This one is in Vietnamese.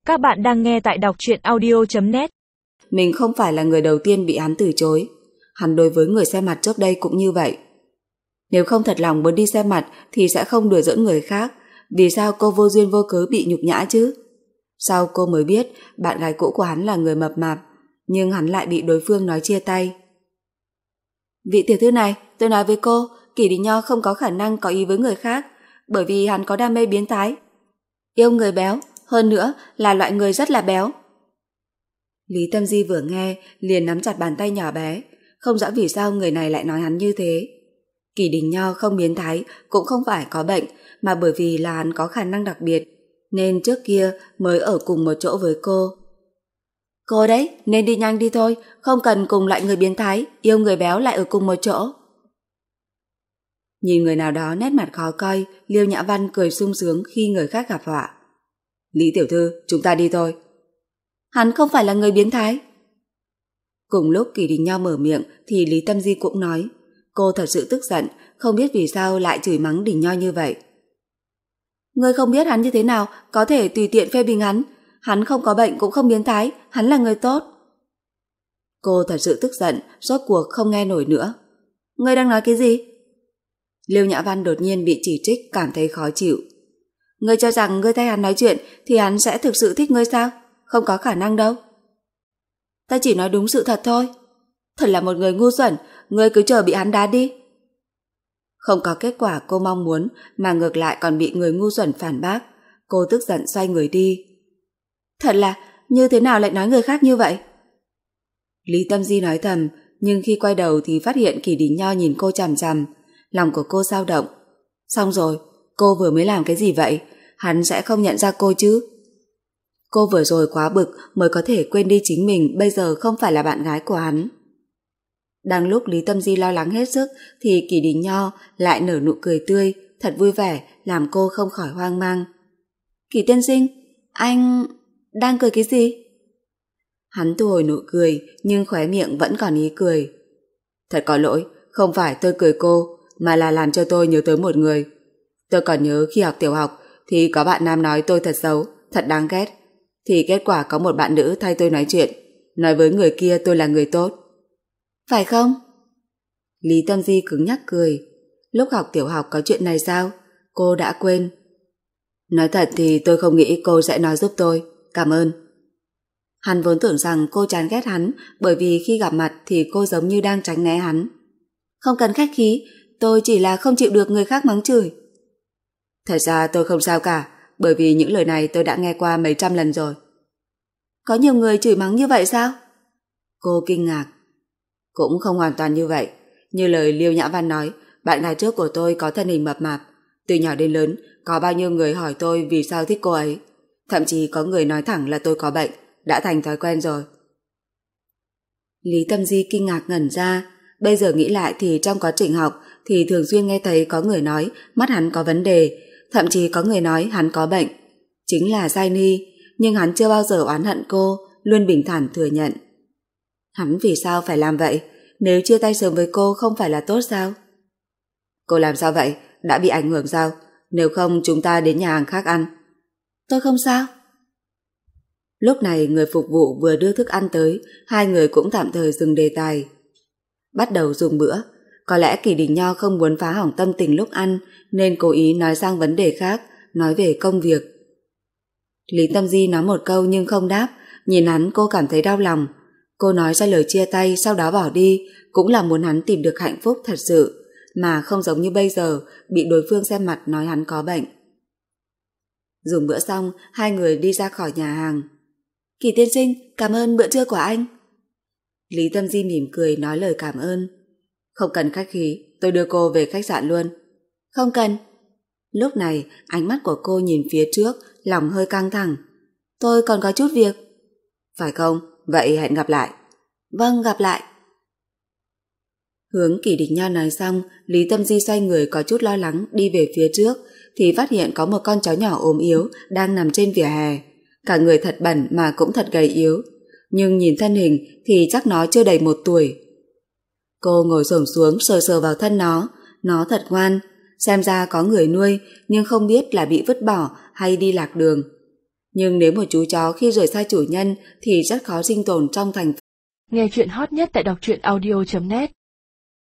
Các bạn đang nghe tại đọc truyện audio.net. Mình không phải là người đầu tiên bị hắn từ chối. Hắn đối với người xem mặt trước đây cũng như vậy. Nếu không thật lòng muốn đi xem mặt thì sẽ không đùa giỡn người khác. Vì sao cô vô duyên vô cớ bị nhục nhã chứ? Sau cô mới biết bạn gái cũ của hắn là người mập mạp, nhưng hắn lại bị đối phương nói chia tay. Vị tiểu thư này, tôi nói với cô, Kỷ Đình Nho không có khả năng có ý với người khác, bởi vì hắn có đam mê biến thái, yêu người béo, hơn nữa là loại người rất là béo. Lý Tâm Di vừa nghe liền nắm chặt bàn tay nhỏ bé, không rõ vì sao người này lại nói hắn như thế. Kỷ Đình Nho không biến thái, cũng không phải có bệnh, mà bởi vì là hắn có khả năng đặc biệt, nên trước kia mới ở cùng một chỗ với cô. Cô đấy, nên đi nhanh đi thôi, không cần cùng loại người biến thái, yêu người béo lại ở cùng một chỗ. Nhìn người nào đó nét mặt khó coi, Liêu Nhã Văn cười sung sướng khi người khác gặp họa. Lý tiểu thư, chúng ta đi thôi. Hắn không phải là người biến thái. Cùng lúc Kỷ Đình Nho mở miệng thì Lý Tâm Di cũng nói. Cô thật sự tức giận, không biết vì sao lại chửi mắng Đình Nho như vậy. Ngươi không biết hắn như thế nào, có thể tùy tiện phê bình hắn. Hắn không có bệnh cũng không biến thái, hắn là người tốt. Cô thật sự tức giận, rốt cuộc không nghe nổi nữa. Ngươi đang nói cái gì? Liêu Nhã Văn đột nhiên bị chỉ trích, cảm thấy khó chịu. Ngươi cho rằng ngươi thay hắn nói chuyện thì hắn sẽ thực sự thích ngươi sao? Không có khả năng đâu. Ta chỉ nói đúng sự thật thôi. Thật là một người ngu xuẩn, ngươi cứ chờ bị hắn đá đi. Không có kết quả cô mong muốn mà ngược lại còn bị người ngu xuẩn phản bác. Cô tức giận xoay người đi. Thật là, như thế nào lại nói người khác như vậy? Lý Tâm Di nói thầm, nhưng khi quay đầu thì phát hiện Kỷ Đình Nho nhìn cô chằm chằm. Lòng của cô dao động. Xong rồi, cô vừa mới làm cái gì vậy? Hắn sẽ không nhận ra cô chứ? Cô vừa rồi quá bực mới có thể quên đi chính mình bây giờ không phải là bạn gái của hắn. Đang lúc Lý Tâm Di lo lắng hết sức thì Kỷ Đình Nho lại nở nụ cười tươi, thật vui vẻ, làm cô không khỏi hoang mang. Kỷ tiên sinh, anh đang cười cái gì? Hắn thu hồi nụ cười nhưng khóe miệng vẫn còn ý cười. Thật có lỗi, không phải tôi cười cô, mà là làm cho tôi nhớ tới một người. Tôi còn nhớ khi học tiểu học thì có bạn nam nói tôi thật xấu, thật đáng ghét. Thì kết quả có một bạn nữ thay tôi nói chuyện, nói với người kia tôi là người tốt. Phải không? Lý Tâm Di cứng nhắc cười. Lúc học tiểu học có chuyện này sao? Cô đã quên. Nói thật thì tôi không nghĩ cô sẽ nói giúp tôi. Cảm ơn. Hắn vốn tưởng rằng cô chán ghét hắn bởi vì khi gặp mặt thì cô giống như đang tránh né hắn. Không cần khách khí, tôi chỉ là không chịu được người khác mắng chửi. Thật ra tôi không sao cả, bởi vì những lời này tôi đã nghe qua mấy trăm lần rồi. Có nhiều người chửi mắng như vậy sao? Cô kinh ngạc. Cũng không hoàn toàn như vậy. Như lời Liêu Nhã Văn nói, bạn gái trước của tôi có thân hình mập mạp. Từ nhỏ đến lớn, có bao nhiêu người hỏi tôi vì sao thích cô ấy. Thậm chí có người nói thẳng là tôi có bệnh, đã thành thói quen rồi. Lý Tâm Di kinh ngạc ngẩn ra. Bây giờ nghĩ lại thì trong quá trình học thì thường xuyên nghe thấy có người nói mắt hắn có vấn đề, thậm chí có người nói hắn có bệnh. Chính là Giai Ni, nhưng hắn chưa bao giờ oán hận cô, luôn bình thản thừa nhận. Hắn vì sao phải làm vậy? Nếu chia tay sớm với cô không phải là tốt sao? Cô làm sao vậy? Đã bị ảnh hưởng sao? Nếu không chúng ta đến nhà hàng khác ăn. Tôi không sao. Lúc này người phục vụ vừa đưa thức ăn tới, hai người cũng tạm thời dừng đề tài. Bắt đầu dùng bữa. Có lẽ Kỷ Đình Nho không muốn phá hỏng tâm tình lúc ăn nên cố ý nói sang vấn đề khác, nói về công việc. Lý Tâm Di nói một câu nhưng không đáp, nhìn hắn cô cảm thấy đau lòng. Cô nói ra lời chia tay sau đó bỏ đi cũng là muốn hắn tìm được hạnh phúc thật sự, mà không giống như bây giờ bị đối phương xem mặt nói hắn có bệnh. Dùng bữa xong, hai người đi ra khỏi nhà hàng. Kỷ tiên sinh, cảm ơn bữa trưa của anh. Lý Tâm Di mỉm cười nói lời cảm ơn. Không cần khách khí, tôi đưa cô về khách sạn luôn. Không cần. Lúc này, ánh mắt của cô nhìn phía trước, lòng hơi căng thẳng. Tôi còn có chút việc. Phải không? Vậy hẹn gặp lại. Vâng, gặp lại. Hướng Kỷ Đình Nho nói xong, Lý Tâm Di xoay người có chút lo lắng đi về phía trước, thì phát hiện có một con chó nhỏ ốm yếu đang nằm trên vỉa hè. Cả người thật bẩn mà cũng thật gầy yếu, nhưng nhìn thân hình thì chắc nó chưa đầy 1 tuổi. Cô ngồi xổm xuống sờ sờ vào thân nó thật ngoan, xem ra có người nuôi nhưng không biết là bị vứt bỏ hay đi lạc đường. Nhưng nếu một chú chó khi rời xa chủ nhân thì rất khó sinh tồn trong thành phố. Nghe chuyện hot nhất tại đọc truyện audio.net